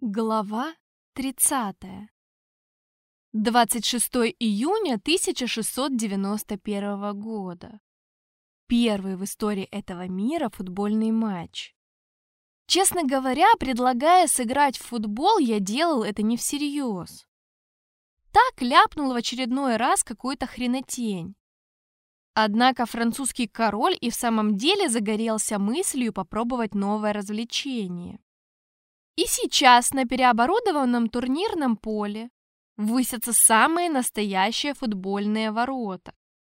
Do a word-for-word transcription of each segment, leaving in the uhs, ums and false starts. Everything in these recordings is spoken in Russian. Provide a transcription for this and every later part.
Глава тридцатая. двадцать шестого июня тысяча шестьсот девяносто первого года. Первый в истории этого мира футбольный матч. Честно говоря, предлагая сыграть в футбол, я делал это не всерьез. Так ляпнул в очередной раз какую-то хренотень. Однако французский король и в самом деле загорелся мыслью попробовать новое развлечение. И сейчас на переоборудованном турнирном поле высятся самые настоящие футбольные ворота.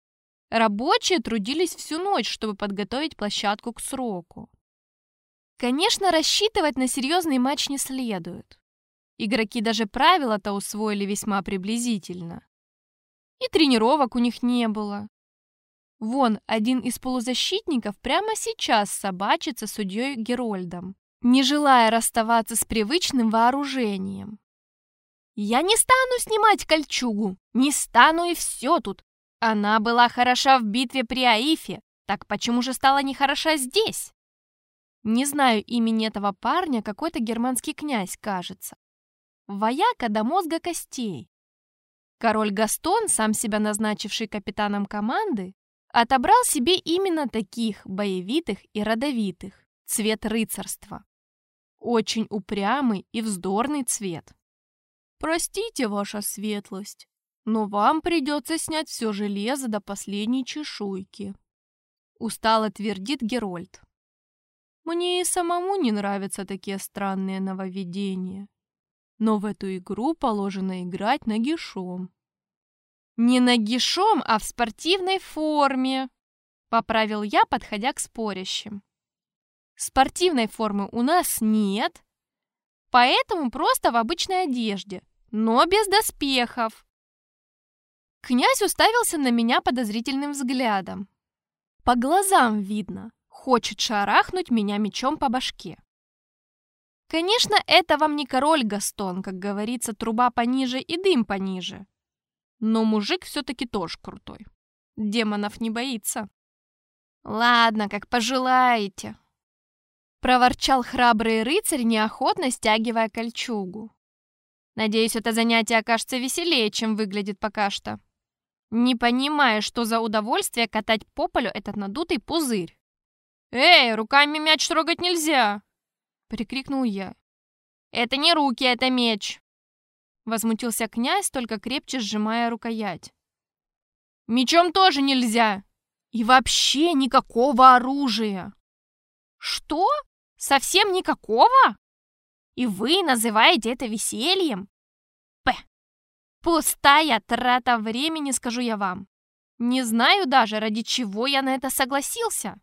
Рабочие трудились всю ночь, чтобы подготовить площадку к сроку. Конечно, рассчитывать на серьезный матч не следует. Игроки даже правила-то усвоили весьма приблизительно. И тренировок у них не было. Вон, один из полузащитников прямо сейчас собачится с судьей Герольдом, не желая расставаться с привычным вооружением. «Я не стану снимать кольчугу, не стану и все тут. Она была хороша в битве при Аифе, так почему же стала нехороша здесь?» Не знаю имени этого парня, какой-то германский князь, кажется. Вояка до мозга костей. Король Гастон, сам себя назначивший капитаном команды, отобрал себе именно таких боевитых и родовитых, цвет рыцарства. Очень упрямый и вздорный цвет. «Простите, ваша светлость, но вам придется снять все железо до последней чешуйки», — устало твердит Герольд. «Мне и самому не нравятся такие странные нововведения, но в эту игру положено играть нагишом». «Не нагишом, а в спортивной форме», — поправил я, подходя к спорящим. «Спортивной формы у нас нет, поэтому просто в обычной одежде, но без доспехов». Князь уставился на меня подозрительным взглядом. По глазам видно, хочет шарахнуть меня мечом по башке. Конечно, это вам не король Гастон, как говорится, труба пониже и дым пониже. Но мужик все-таки тоже крутой. Демонов не боится. «Ладно, как пожелаете», — проворчал храбрый рыцарь, неохотно стягивая кольчугу. «Надеюсь, это занятие окажется веселее, чем выглядит пока что. Не понимаю, что за удовольствие катать по полю этот надутый пузырь». «Эй, руками мяч трогать нельзя!» — прикрикнул я. «Это не руки, это меч!» — возмутился князь, только крепче сжимая рукоять. «Мечом тоже нельзя! И вообще никакого оружия!» «Что? Совсем никакого? И вы называете это весельем? П. Пустая трата времени, скажу я вам. Не знаю даже, ради чего я на это согласился».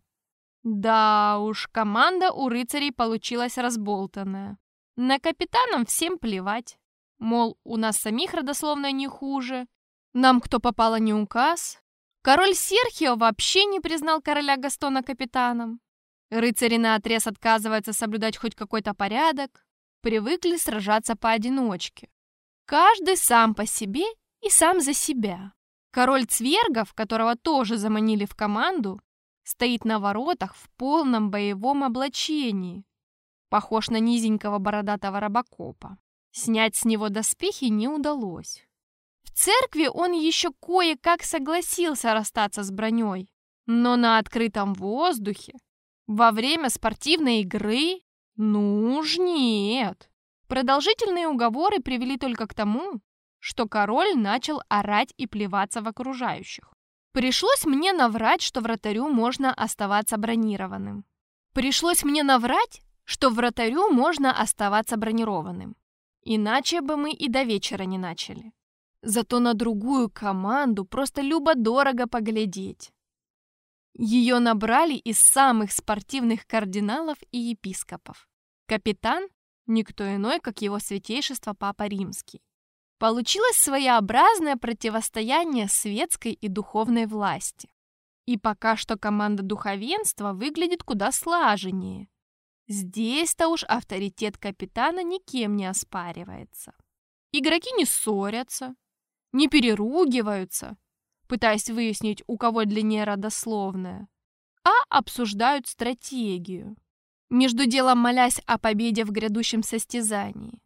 Да уж, команда у рыцарей получилась разболтанная. На капитанам всем плевать. Мол, у нас самих родословная не хуже. Нам кто попало не указ. Король Серхио вообще не признал короля Гастона капитаном. Рыцари наотрез отказываются соблюдать хоть какой-то порядок. Привыкли сражаться поодиночке. Каждый сам по себе и сам за себя. Король Цвергов, которого тоже заманили в команду, стоит на воротах в полном боевом облачении. Похож на низенького бородатого робокопа. Снять с него доспехи не удалось. В церкви он еще кое-как согласился расстаться с броней. Но на открытом воздухе, во время спортивной игры, ну уж нет. Продолжительные уговоры привели только к тому, что король начал орать и плеваться в окружающих. Пришлось мне наврать, что вратарю можно оставаться бронированным. Пришлось мне наврать, что вратарю можно оставаться бронированным. Иначе бы мы и до вечера не начали. Зато на другую команду просто любо-дорого поглядеть. Ее набрали из самых спортивных кардиналов и епископов. Капитан – никто иной, как его святейшество Папа Римский. Получилось своеобразное противостояние светской и духовной власти. И пока что команда духовенства выглядит куда слаженнее. Здесь-то уж авторитет капитана никем не оспаривается. Игроки не ссорятся, не переругиваются, пытаясь выяснить, у кого длиннее родословная, а обсуждают стратегию, между делом молясь о победе в грядущем состязании.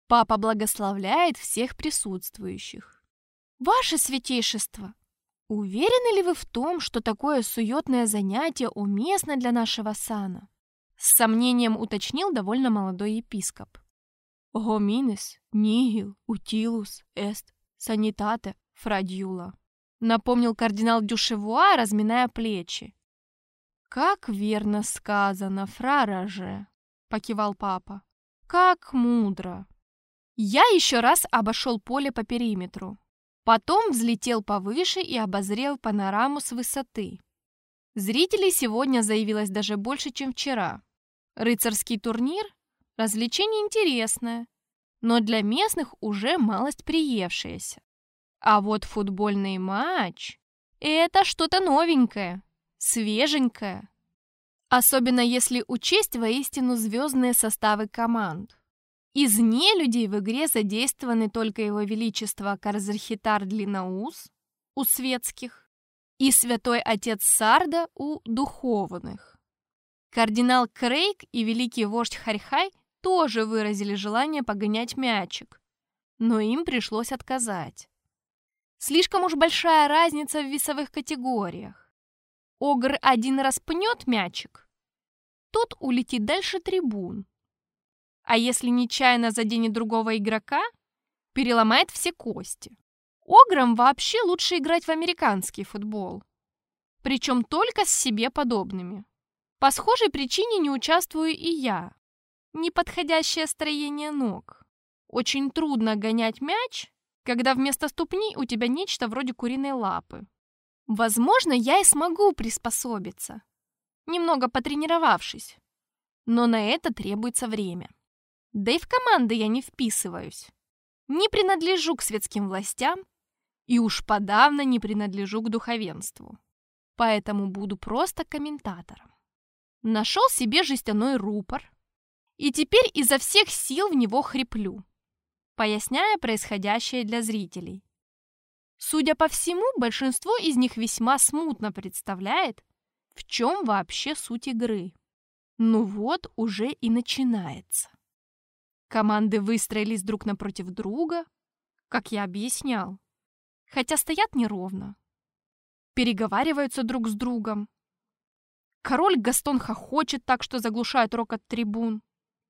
Папа благословляет всех присутствующих. Ваше святейшество, уверены ли вы в том, что такое суетное занятие уместно для нашего сана? С сомнением уточнил довольно молодой епископ. «Гоминес, нигил, утилус, эст, санитате, фрадьюла», напомнил кардинал Дюшевуа, разминая плечи. «Как верно сказано, фрараже», покивал папа. «Как мудро». Я еще раз обошел поле по периметру. Потом взлетел повыше и обозрел панораму с высоты. Зрителей сегодня заявилось даже больше, чем вчера. Рыцарский турнир – развлечение интересное, но для местных уже малость приевшееся. А вот футбольный матч – это что-то новенькое, свеженькое. Особенно если учесть воистину звездные составы команд. Из нелюдей в игре задействованы только его величество Карзархитар Длинноус у светских и святой отец Сарда у духовных. Кардинал Крейг и великий вождь Харьхай тоже выразили желание погонять мячик, но им пришлось отказать. Слишком уж большая разница в весовых категориях. Огр один раз пнет мячик, тот улетит дальше трибун. А если нечаянно заденет другого игрока, переломает все кости. Ограм вообще лучше играть в американский футбол. Причем только с себе подобными. По схожей причине не участвую и я. Неподходящее строение ног. Очень трудно гонять мяч, когда вместо ступни у тебя нечто вроде куриной лапы. Возможно, я и смогу приспособиться, немного потренировавшись. Но на это требуется время. Да и в команды я не вписываюсь. Не принадлежу к светским властям и уж подавно не принадлежу к духовенству. Поэтому буду просто комментатором. Нашел себе жестяной рупор и теперь изо всех сил в него хриплю, поясняя происходящее для зрителей. Судя по всему, большинство из них весьма смутно представляет, в чем вообще суть игры. Ну вот уже и начинается. Команды выстроились друг напротив друга, как я объяснял, хотя стоят неровно. Переговариваются друг с другом. Король Гастон хохочет так, что заглушает рокот трибун.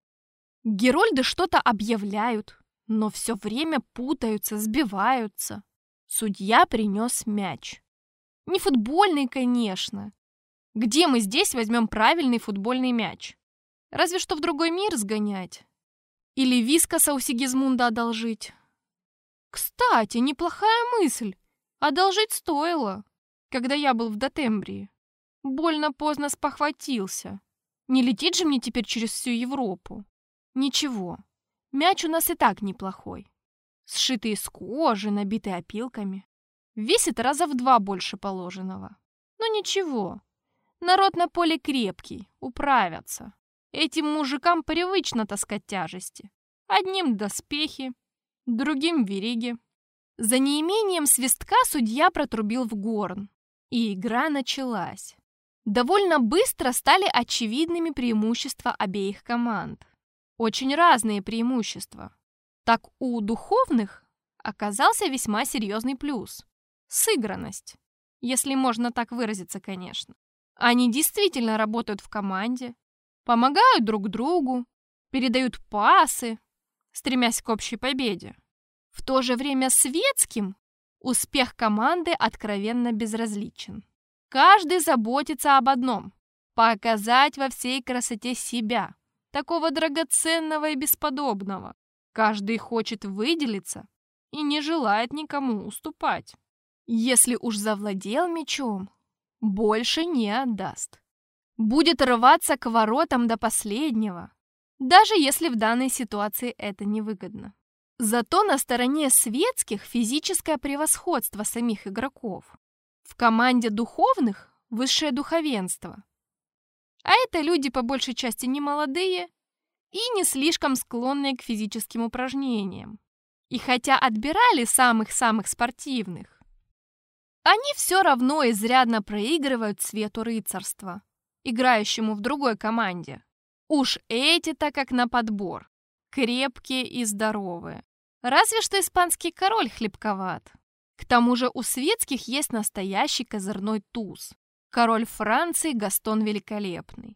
Герольды что-то объявляют, но все время путаются, сбиваются. Судья принес мяч. Не футбольный, конечно. Где мы здесь возьмем правильный футбольный мяч? Разве что в другой мир сгонять. Или вискоса у Сигизмунда одолжить. Кстати, неплохая мысль. Одолжить стоило, когда я был в Дотембрии. Больно поздно спохватился. Не летит же мне теперь через всю Европу. Ничего, мяч у нас и так неплохой. Сшитый из кожи, набитый опилками. Весит раза в два больше положенного. Но ничего, народ на поле крепкий, управятся. Этим мужикам привычно таскать тяжести. Одним доспехи, другим вериги. За неимением свистка судья протрубил в горн, и игра началась. Довольно быстро стали очевидными преимущества обеих команд. Очень разные преимущества. Так у духовных оказался весьма серьезный плюс. Сыгранность, если можно так выразиться, конечно. Они действительно работают в команде, помогают друг другу, передают пасы, стремясь к общей победе. В то же время светским успех команды откровенно безразличен. Каждый заботится об одном – показать во всей красоте себя, такого драгоценного и бесподобного. Каждый хочет выделиться и не желает никому уступать. Если уж завладел мечом, больше не отдаст. Будет рваться к воротам до последнего, даже если в данной ситуации это невыгодно. Зато на стороне светских физическое превосходство самих игроков. В команде духовных – высшее духовенство. А это люди по большей части не молодые и не слишком склонные к физическим упражнениям. И хотя отбирали самых-самых спортивных, они все равно изрядно проигрывают цвету рыцарства, играющему в другой команде. Уж эти-то как на подбор. крепкие и здоровые. Разве что испанский король хлебковат. К тому же у светских есть настоящий козырной туз. Король Франции Гастон Великолепный.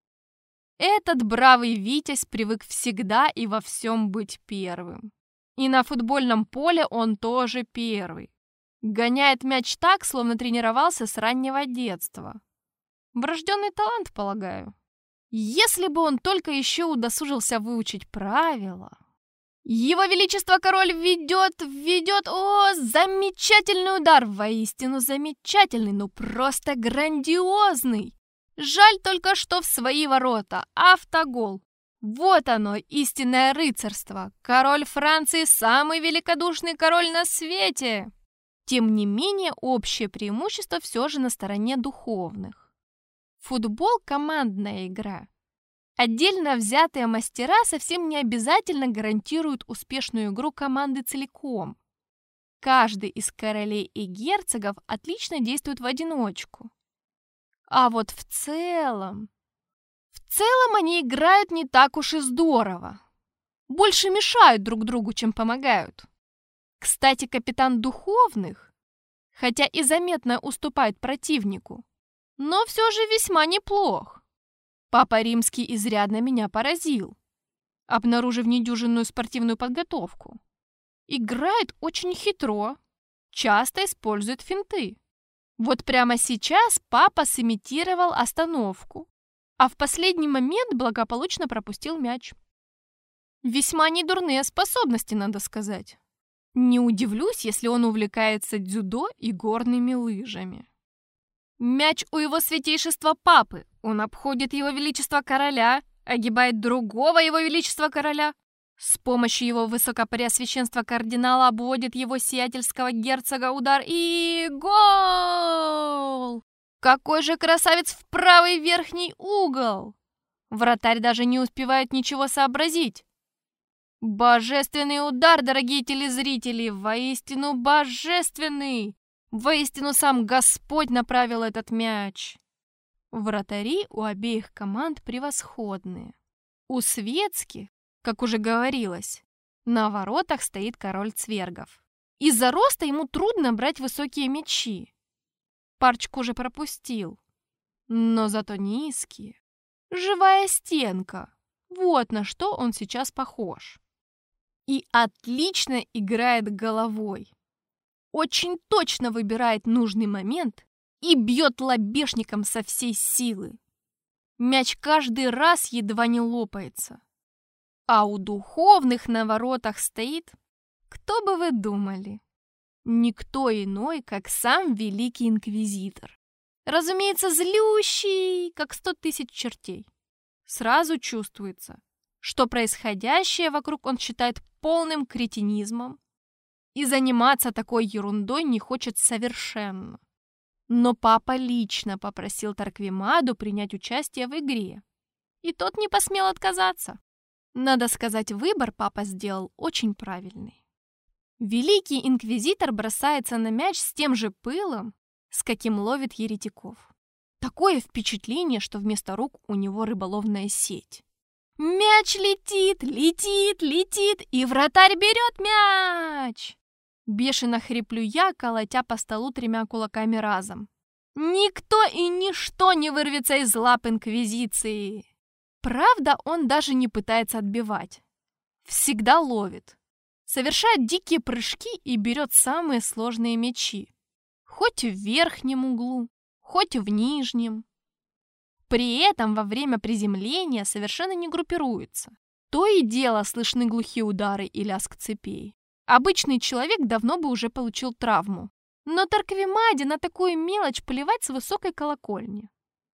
Этот бравый витязь привык всегда и во всем быть первым. И на футбольном поле он тоже первый. Гоняет мяч так, словно тренировался с раннего детства. Врожденный талант, полагаю. Если бы он только еще удосужился выучить правила. Его Величество Король ведет, ведет, о, замечательный удар, воистину замечательный, ну просто грандиозный. Жаль только, что в свои ворота, автогол. Вот оно, истинное рыцарство. Король Франции самый великодушный король на свете. Тем не менее, общее преимущество все же на стороне духовных. Футбол – командная игра. Отдельно взятые мастера совсем не обязательно гарантируют успешную игру команды целиком. Каждый из королей и герцогов отлично действует в одиночку. А вот в целом... В целом они играют не так уж и здорово. Больше мешают друг другу, чем помогают. Кстати, капитан духовных, хотя и заметно уступает противнику, но все же весьма неплох. Папа Римский изрядно меня поразил, обнаружив недюжинную спортивную подготовку. Играет очень хитро, часто использует финты. Вот прямо сейчас папа сымитировал остановку, а в последний момент благополучно пропустил мяч. Весьма недурные способности, надо сказать. Не удивлюсь, если он увлекается дзюдо и горными лыжами. Мяч у его святейшества папы. Он обходит его величество короля, огибает другого его величества короля. С помощью его высокопреосвященства кардинала обводит его сиятельского герцога удар и... гол! Какой же красавец в правый верхний угол! Вратарь даже не успевает ничего сообразить. Божественный удар, дорогие телезрители, воистину божественный! Воистину сам Господь направил этот мяч. Вратари у обеих команд превосходные. У светских, как уже говорилось, на воротах стоит король цвергов. Из-за роста ему трудно брать высокие мячи. Парочку уже пропустил. Но зато низкие. Живая стенка. Вот на что он сейчас похож. И отлично играет головой. Очень точно выбирает нужный момент и бьет лобешником со всей силы. Мяч каждый раз едва не лопается. А у духовных на воротах стоит, кто бы вы думали, никто иной, как сам Великий Инквизитор. Разумеется, злющий, как сто тысяч чертей. Сразу чувствуется, что происходящее вокруг он считает полным кретинизмом, и заниматься такой ерундой не хочет совершенно. Но папа лично попросил Торквемаду принять участие в игре, и тот не посмел отказаться. Надо сказать, выбор папа сделал очень правильный. Великий инквизитор бросается на мяч с тем же пылом, с каким ловит еретиков. Такое впечатление, что вместо рук у него рыболовная сеть. Мяч летит, летит, летит, и вратарь берет мяч. Бешено хриплю я, колотя по столу тремя кулаками разом. Никто и ничто не вырвется из лап инквизиции. Правда, он даже не пытается отбивать. Всегда ловит. Совершает дикие прыжки и берет самые сложные мячи. Хоть в верхнем углу, хоть в нижнем. При этом во время приземления совершенно не группируется. То и дело слышны глухие удары и лязг цепей. Обычный человек давно бы уже получил травму. Но Торквемаде на такую мелочь плевать с высокой колокольни.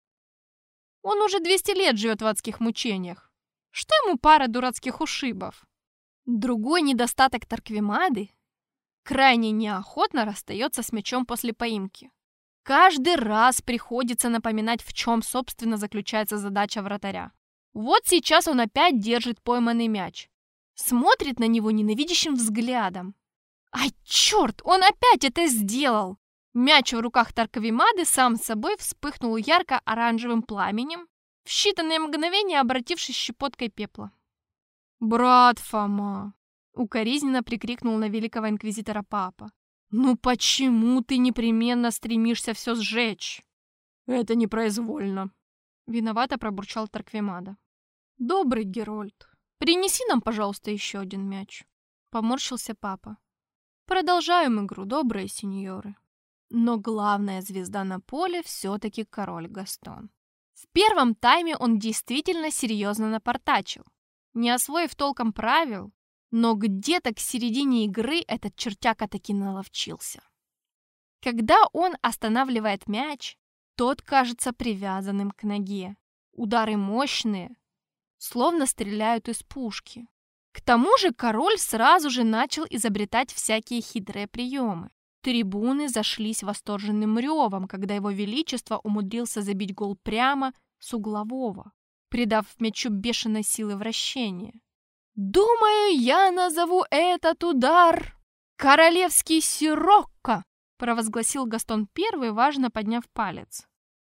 Он уже двести лет живет в адских мучениях. Что ему пара дурацких ушибов? Другой недостаток Торквемады — крайне неохотно расстается с мячом после поимки. Каждый раз приходится напоминать, в чем, собственно, заключается задача вратаря. Вот сейчас он опять держит пойманный мяч. Смотрит на него ненавидящим взглядом. Ай, черт, он опять это сделал! Мяч в руках Торквемады сам собой вспыхнул ярко-оранжевым пламенем, в считанные мгновения обратившись щепоткой пепла. «Брат Фома!» — укоризненно прикрикнул на великого инквизитора папа. «Ну почему ты непременно стремишься все сжечь?» «Это непроизвольно», — виновато пробурчал Тарквимада. «Добрый Герольд, принеси нам, пожалуйста, еще один мяч», — поморщился папа. «Продолжаем игру, добрые сеньоры». Но главная звезда на поле все-таки король Гастон. В первом тайме он действительно серьезно напортачил, не освоив толком правил, но где-то к середине игры этот чертяка таки наловчился. Когда он останавливает мяч, тот кажется привязанным к ноге. Удары мощные, словно стреляют из пушки. К тому же король сразу же начал изобретать всякие хитрые приемы. Трибуны зашлись восторженным ревом, когда его величество умудрился забить гол прямо с углового, придав мячу бешеной силы вращения. «Думаю, я назову этот удар королевский сирокко», провозгласил Гастон Первый, важно подняв палец.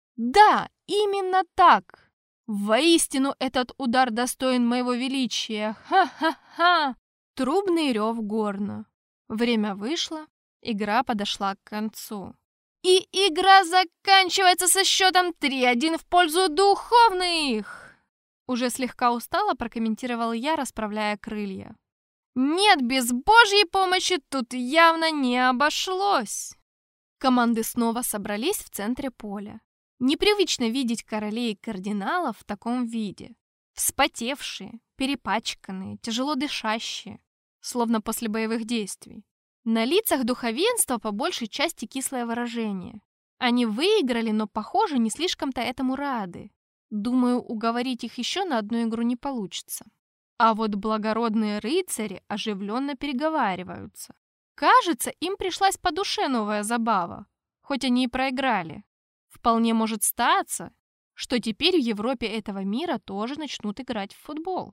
«Да, именно так! Воистину этот удар достоин моего величия! Ха-ха-ха!» Трубный рев горна. Время вышло, игра подошла к концу. И игра заканчивается со счетом три один в пользу духовных! Уже слегка устало прокомментировал я, расправляя крылья. Нет, без Божьей помощи тут явно не обошлось. Команды снова собрались в центре поля. Непривычно видеть королей и кардиналов в таком виде. Вспотевшие, перепачканные, тяжело дышащие, словно после боевых действий. На лицах духовенства по большей части кислое выражение. Они выиграли, но, похоже, не слишком-то этому рады. Думаю, уговорить их еще на одну игру не получится. А вот благородные рыцари оживленно переговариваются. Кажется, им пришлась по душе новая забава, хоть они и проиграли. Вполне может статься, что теперь в Европе этого мира тоже начнут играть в футбол.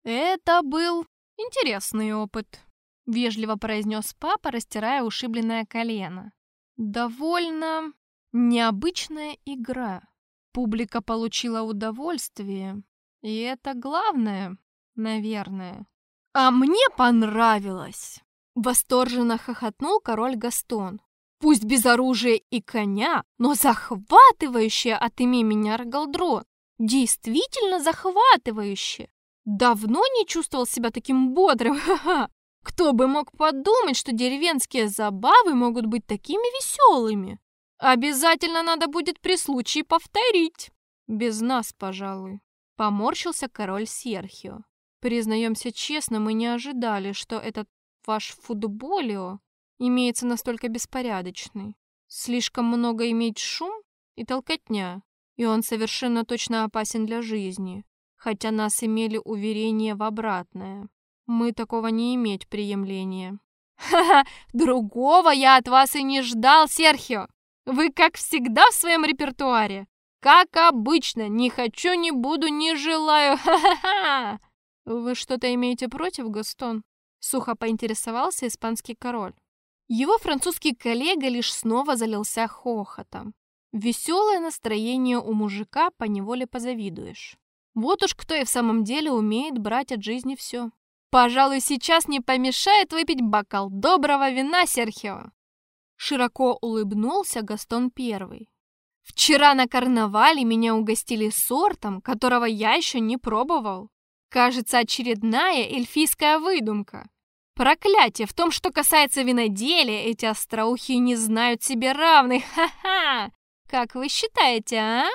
Это был интересный опыт, вежливо произнес папа, растирая ушибленное колено. Довольно необычная игра. Публика получила удовольствие, и это главное, наверное. А мне понравилось! Восторженно хохотнул король Гастон. Пусть без оружия и коня, но захватывающее от имени меня Рогалдрон. Действительно захватывающе. Давно не чувствовал себя таким бодрым. Ха-ха. Кто бы мог подумать, что деревенские забавы могут быть такими веселыми. Обязательно надо будет при случае повторить. Без нас, пожалуй. Поморщился король Серхио. Признаемся честно, мы не ожидали, что этот ваш футболио имеется настолько беспорядочный. Слишком много иметь шум и толкотня, и он совершенно точно опасен для жизни, хотя нас имели уверение в обратное. Мы такого не иметь приемления. Ха-ха, другого я от вас и не ждал, Серхио. Вы, как всегда, в своем репертуаре. Как обычно, не хочу, не буду, не желаю. Ха-ха-ха. Вы что-то имеете против, Гастон? Сухо поинтересовался испанский король. Его французский коллега лишь снова залился хохотом. Веселое настроение у мужика поневоле позавидуешь. Вот уж кто и в самом деле умеет брать от жизни все. Пожалуй, сейчас не помешает выпить бокал доброго вина, Серхио. Широко улыбнулся Гастон Первый. Вчера на карнавале меня угостили сортом, которого я еще не пробовал. Кажется, очередная эльфийская выдумка. Проклятие, в том, что касается виноделия, эти остроухи не знают себе равных. Ха-ха! Как вы считаете, а?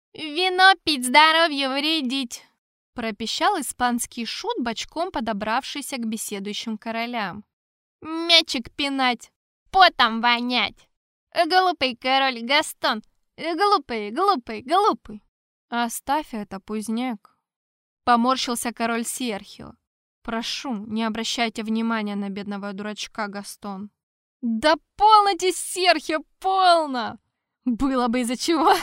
Вино пить, здоровью вредить, пропищал испанский шут, бочком подобравшийся к беседующим королям. Мячик пинать, потом вонять. Глупый король Гастон, глупый, глупый, глупый. Оставь это, пузняк. Поморщился король Серхио. Прошу, не обращайте внимания на бедного дурачка, Гастон. Да полноте, Серхио, полно! Было бы из-за чего.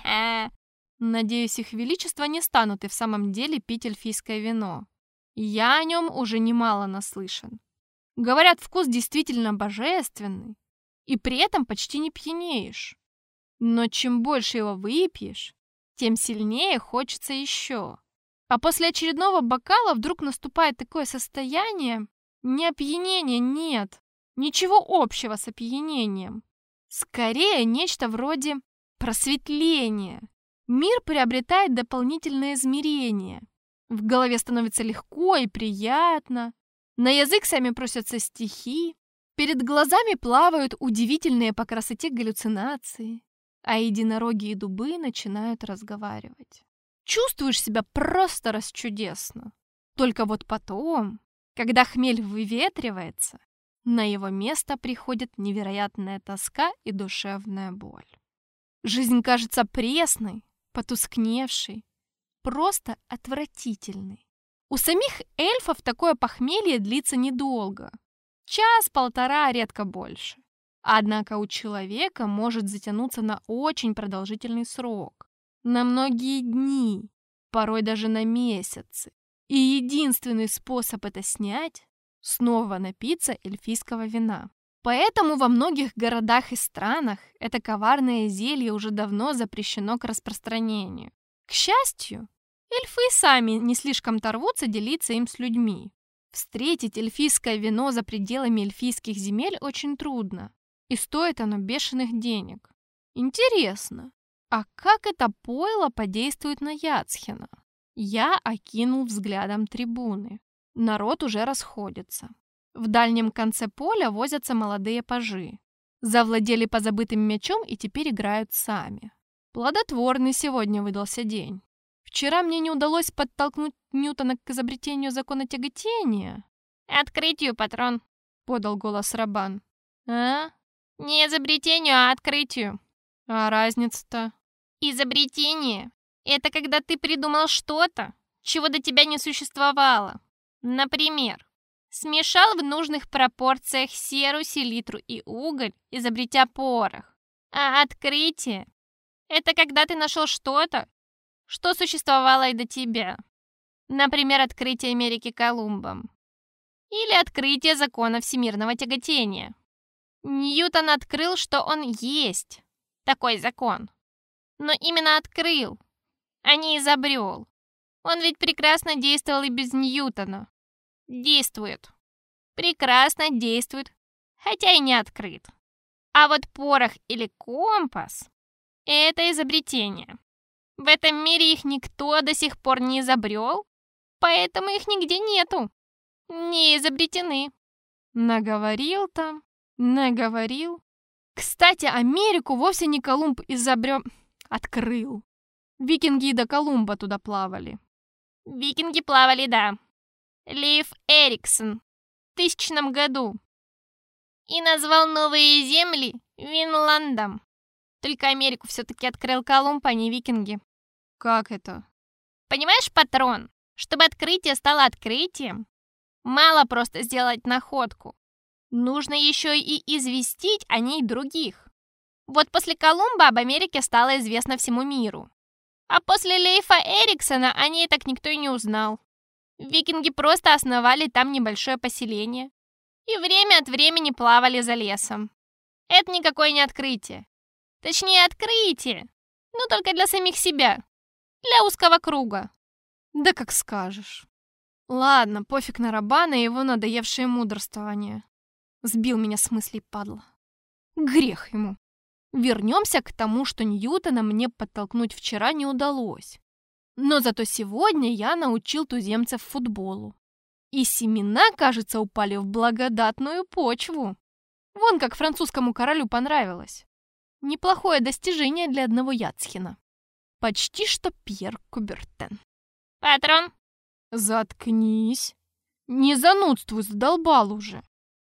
Надеюсь, их величество не станут и в самом деле пить эльфийское вино. Я о нем уже немало наслышан. Говорят, вкус действительно божественный, и при этом почти не пьянеешь. Но чем больше его выпьешь, тем сильнее хочется еще. А после очередного бокала вдруг наступает такое состояние, не опьянения нет, ничего общего с опьянением. Скорее, нечто вроде просветления. Мир приобретает дополнительное измерение. В голове становится легко и приятно. На язык сами просятся стихи. Перед глазами плавают удивительные по красоте галлюцинации. А единороги и дубы начинают разговаривать. Чувствуешь себя просто расчудесно. Только вот потом, когда хмель выветривается, на его место приходит невероятная тоска и душевная боль. Жизнь кажется пресной, потускневшей, просто отвратительной. У самих эльфов такое похмелье длится недолго. Час-полтора, редко больше. Однако у человека может затянуться на очень продолжительный срок. На многие дни, порой даже на месяцы. И единственный способ это снять – снова напиться эльфийского вина. Поэтому во многих городах и странах это коварное зелье уже давно запрещено к распространению. К счастью, эльфы и сами не слишком-то рвутся делиться им с людьми. Встретить эльфийское вино за пределами эльфийских земель очень трудно, и стоит оно бешеных денег. Интересно, а как это пойло подействует на Яцхена? Я окинул взглядом трибуны. Народ уже расходится. В дальнем конце поля возятся молодые пажи. Завладели позабытым мячом и теперь играют сами. Плодотворный сегодня выдался день. Вчера мне не удалось подтолкнуть Ньютона к изобретению закона тяготения. «Открытию, патрон», — подал голос Рабан. «А? Не изобретению, а открытию». «А разница-то?» «Изобретение — это когда ты придумал что-то, чего до тебя не существовало. Например, смешал в нужных пропорциях серу, селитру и уголь, изобретя порох. А открытие — это когда ты нашел что-то, что существовало и до тебя. Например, открытие Америки Колумбом. Или открытие закона всемирного тяготения. Ньютон открыл, что он есть такой закон. Но именно открыл, а не изобрел. Он ведь прекрасно действовал и без Ньютона. Действует. Прекрасно действует, хотя и не открыт. А вот порох или компас – это изобретение. В этом мире их никто до сих пор не изобрел, поэтому их нигде нету. Не изобретены. Наговорил там, наговорил. Кстати, Америку вовсе не Колумб изобрел, открыл. Викинги и до Колумба туда плавали. Викинги плавали, да. Лейф Эриксон в тысячном году. И назвал новые земли Винландом. Только Америку все-таки открыл Колумб, а не викинги. Как это? Понимаешь, патрон, чтобы открытие стало открытием, мало просто сделать находку. Нужно еще и известить о ней других. Вот после Колумба об Америке стало известно всему миру. А после Лейфа Эриксона о ней так никто и не узнал. Викинги просто основали там небольшое поселение и время от времени плавали за лесом. Это никакое не открытие. Точнее, открытие, но только для самих себя, для узкого круга. Да как скажешь. Ладно, пофиг на Рабана и его надоевшее мудрствование. Сбил меня с мыслей, падла. Грех ему. Вернемся к тому, что Ньютона мне подтолкнуть вчера не удалось. Но зато сегодня я научил туземцев футболу. И семена, кажется, упали в благодатную почву. Вон как французскому королю понравилось. Неплохое достижение для одного Яцхена. Почти что Пьер Кубертен. Патрон? Заткнись. Не занудствуй, задолбал уже.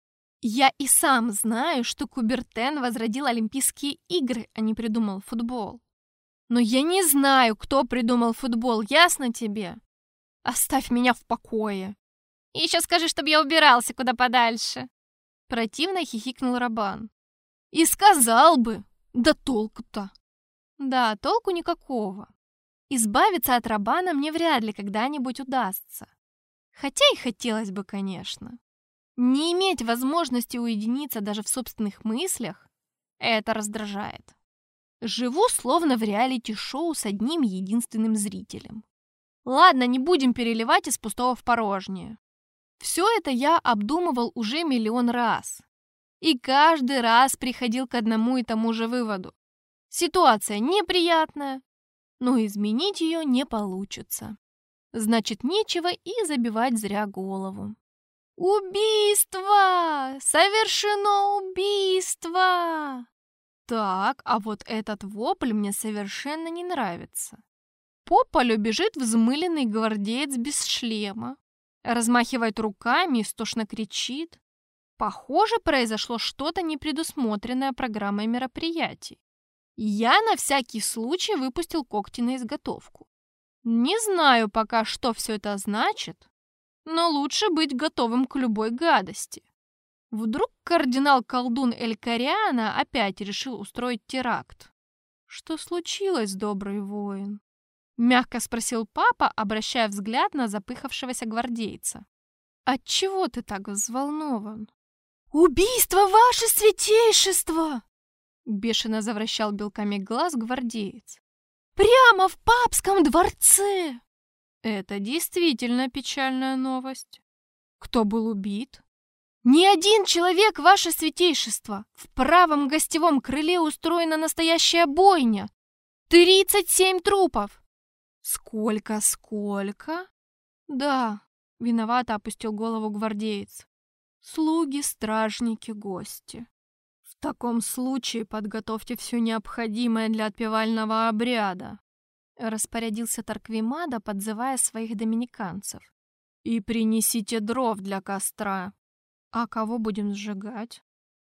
Я и сам знаю, что Кубертен возродил Олимпийские игры, а не придумал футбол. Но я не знаю, кто придумал футбол, ясно тебе? Оставь меня в покое. И еще скажи, чтобы я убирался куда подальше. Противно хихикнул Рабан. И сказал бы, да толку-то. Да, толку никакого. Избавиться от Рабана мне вряд ли когда-нибудь удастся. Хотя и хотелось бы, конечно. Не иметь возможности уединиться даже в собственных мыслях – это раздражает. Живу словно в реалити-шоу с одним единственным зрителем. Ладно, не будем переливать из пустого в порожнее. Все это я обдумывал уже миллион раз. И каждый раз приходил к одному и тому же выводу. Ситуация неприятная, но изменить ее не получится. Значит, нечего и забивать зря голову. Убийство! Совершено убийство! Так, а вот этот вопль мне совершенно не нравится. По полю бежит взмыленный гвардеец без шлема, размахивает руками, истошно кричит. Похоже, произошло что-то непредусмотренное программой мероприятий. Я на всякий случай выпустил когти на изготовку. Не знаю пока, что все это значит, но лучше быть готовым к любой гадости. Вдруг кардинал-колдун Элькариана опять решил устроить теракт. «Что случилось, добрый воин?» — мягко спросил папа, обращая взгляд на запыхавшегося гвардейца. «Отчего ты так взволнован?» «Убийство, ваше святейшество!» — бешено завращал белками глаз гвардеец. «Прямо в папском дворце!» Это действительно печальная новость. Кто был убит? Ни один человек, ваше святейшество! В правом гостевом крыле устроена настоящая бойня. Тридцать семь трупов! Сколько, сколько? Да, виновато опустил голову гвардеец. Слуги, стражники, гости. В таком случае подготовьте все необходимое для отпевального обряда, распорядился Тарквимада, подзывая своих доминиканцев. И принесите дров для костра. А кого будем сжигать?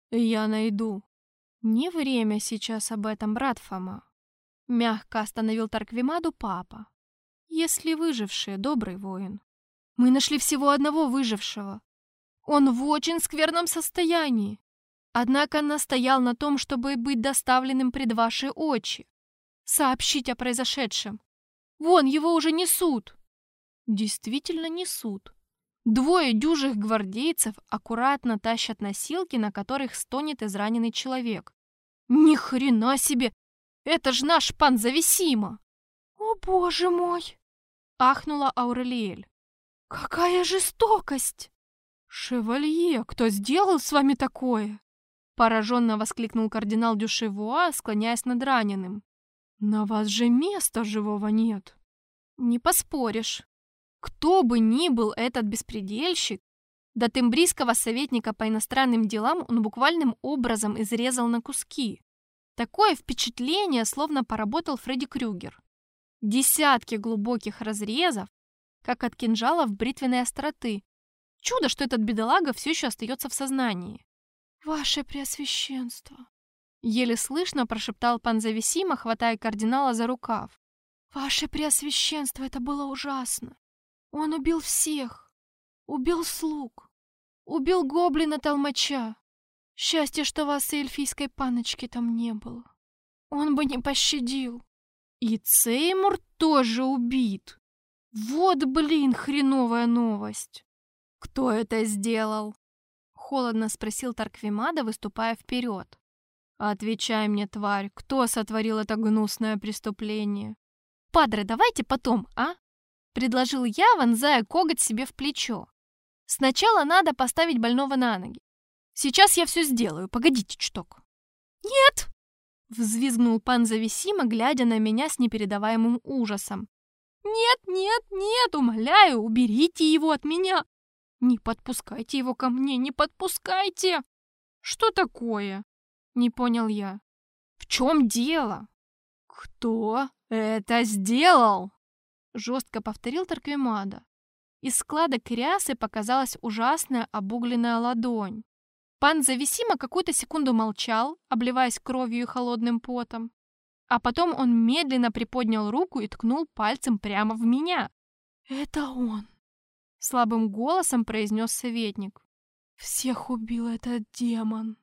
Я найду. Не время сейчас об этом, брат Фома. Мягко остановил Тарквимаду папа. Если выжившие, добрый воин. Мы нашли всего одного выжившего. Он в очень скверном состоянии. Однако настоял на том, чтобы быть доставленным пред ваши очи. Сообщить о произошедшем. Вон, его уже несут. Действительно несут. Двое дюжих гвардейцев аккуратно тащат носилки, на которых стонет израненный человек. Ни хрена себе! Это ж наш пан Зависима! О, боже мой! Ахнула Аурелиэль. Какая жестокость! Шевалье, кто сделал с вами такое? Пораженно воскликнул кардинал Дюшевуа, склоняясь над раненым. На вас же места живого нет. Не поспоришь. Кто бы ни был этот беспредельщик, до тембрийского советника по иностранным делам он буквальным образом изрезал на куски. Такое впечатление, словно поработал Фредди Крюгер. Десятки глубоких разрезов, как от кинжалов бритвенной остроты. Чудо, что этот бедолага все еще остается в сознании. «Ваше Преосвященство!» Еле слышно прошептал пан Зависима, хватая кардинала за рукав. «Ваше Преосвященство, это было ужасно! Он убил всех! Убил слуг! Убил гоблина-толмача! Счастье, что вас и эльфийской паночки там не было! Он бы не пощадил!» «И Цеймур тоже убит! Вот, блин, хреновая новость!» «Кто это сделал?» — холодно спросил Тарквимада, выступая вперед. «Отвечай мне, тварь, кто сотворил это гнусное преступление?» «Падре, давайте потом, а?» — предложил я, вонзая коготь себе в плечо. «Сначала надо поставить больного на ноги. Сейчас я все сделаю, погодите чуток». «Нет!» — взвизгнул пан Зависима, глядя на меня с непередаваемым ужасом. «Нет, нет, нет, умоляю, уберите его от меня! Не подпускайте его ко мне, не подпускайте!» «Что такое?» — не понял я. «В чем дело?» «Кто это сделал?» — жестко повторил Тарквимада. Из складок рясы показалась ужасная обугленная ладонь. Пан Зависима какую-то секунду молчал, обливаясь кровью и холодным потом. А потом он медленно приподнял руку и ткнул пальцем прямо в меня. «Это он!» — слабым голосом произнес советник. «Всех убил этот демон!»